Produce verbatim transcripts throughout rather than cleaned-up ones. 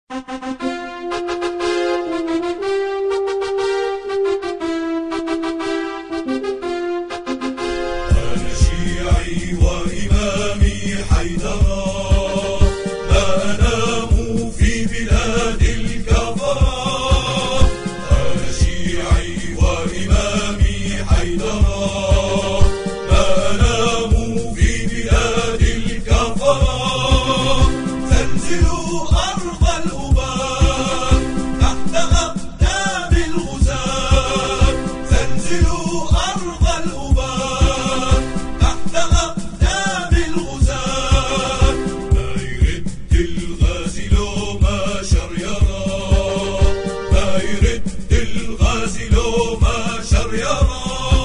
أنا شيعي وإمامي حيدرا، لا أنام في بلاد الكفرة. أنا شيعي وإمامي حيدرا، لا أنام في بلاد الكفرة. تنزل أرض الأباء تحت أقدام الغزاة، تنزل أرض الأباء تحت أقدام الغزاة. ما يرد الغازي لو ما شريرا، ما يرد الغازي لو ما شريرا.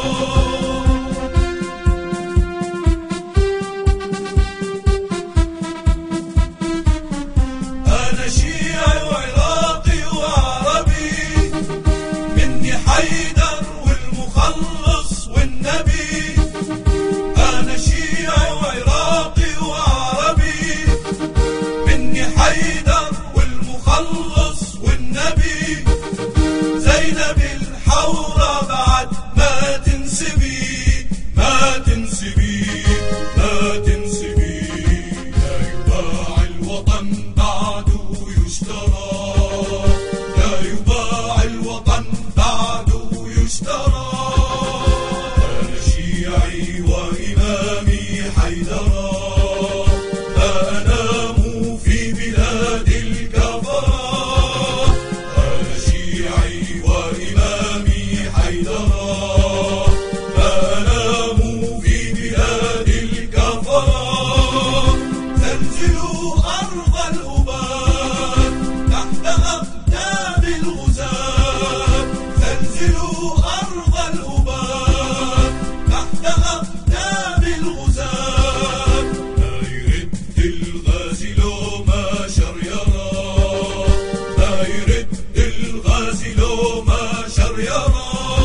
أنا شيعي وعراقي وعربي، مني حيدر والمخلص والنبي. أنا شيعي وعراقي وعربي، مني حيدر والمخلص والنبي. زينب الحورة بعد ما تنسبي، ما تنسبي، ما تنسبي. لا يباع الوطن بعده يشترى، لا يباع الوطن بعده يشترى. أنا شيعي وإمامي حيدرا، لا أنام في بلاد الكفرة. أنا شيعي وإمامي حيدرا، لا أنام في بلاد الكفرة. تنزل أرض الأباء تحت أقدام الغزاة، تنزل أرض الأباء تحت أقدام الغزاة. ما يرد الغازي لو ما شريرا، ما يرد الغازي لو ما شريرا.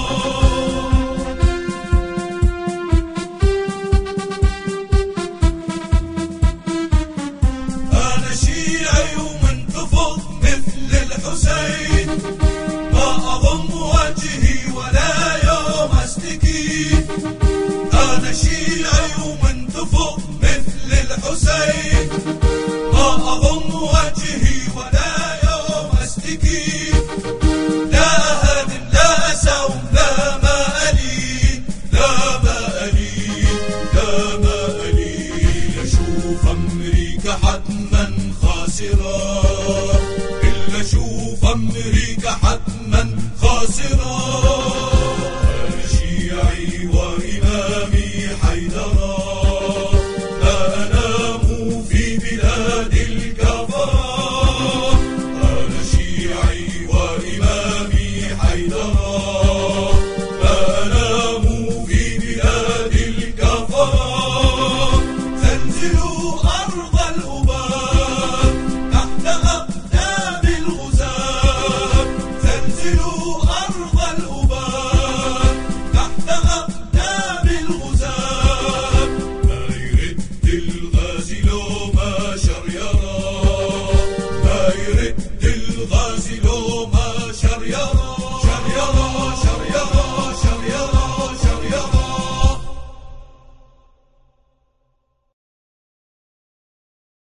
أنا شيعي ومنتفض مثل الحسين، ما أضم وجهي ولا يوم أستكي. أنا شيعي ومنتفض مثل الحسين، ما أضم وجهي ولا يوم أستكي. لا أهد لا أساوم لا ما ألين، لا ما ألين، لا ما ألين. أشوف أمريكا حتما خاسرة، إلا أشوف أمريكا حتما خاسرة. أنا شيعي وإمامي حيدرا، لا أنام في بلاد الكفرة. أنا شيعي وإمامي حيدرا، لا أنام في بلاد الكفرة. تنزل أرض الأباء